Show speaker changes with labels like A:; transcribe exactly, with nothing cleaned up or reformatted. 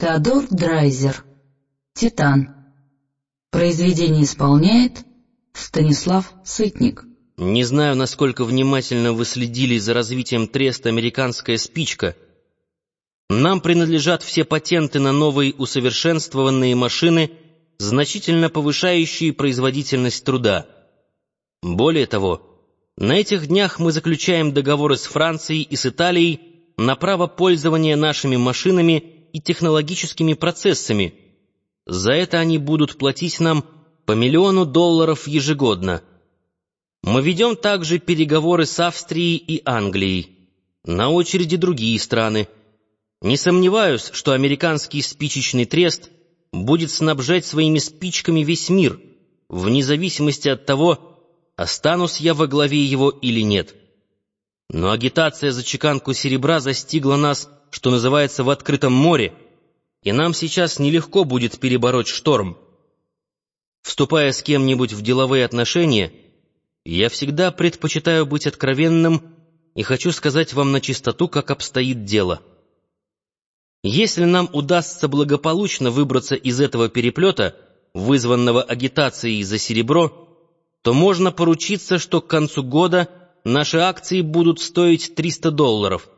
A: Теодор Драйзер. «Титан». Произведение исполняет Станислав Сытник.
B: Не знаю, насколько внимательно вы следили за развитием треста «Американская спичка». Нам принадлежат все патенты на новые усовершенствованные машины, значительно повышающие производительность труда. Более того, на этих днях мы заключаем договоры с Францией и с Италией на право пользования нашими машинами и технологическими процессами. За это они будут платить нам по миллиону долларов ежегодно. Мы ведем также переговоры с Австрией и Англией. На очереди другие страны. Не сомневаюсь, что американский спичечный трест будет снабжать своими спичками весь мир, вне зависимости от того, останусь я во главе его или нет. Но агитация за чеканку серебра застигла нас, что называется, в открытом море, и нам сейчас нелегко будет перебороть шторм. Вступая с кем-нибудь в деловые отношения, я всегда предпочитаю быть откровенным и хочу сказать вам на чистоту, как обстоит дело. Если нам удастся благополучно выбраться из этого переплета, вызванного агитацией за серебро, то можно поручиться, что к концу года наши акции будут стоить триста долларов.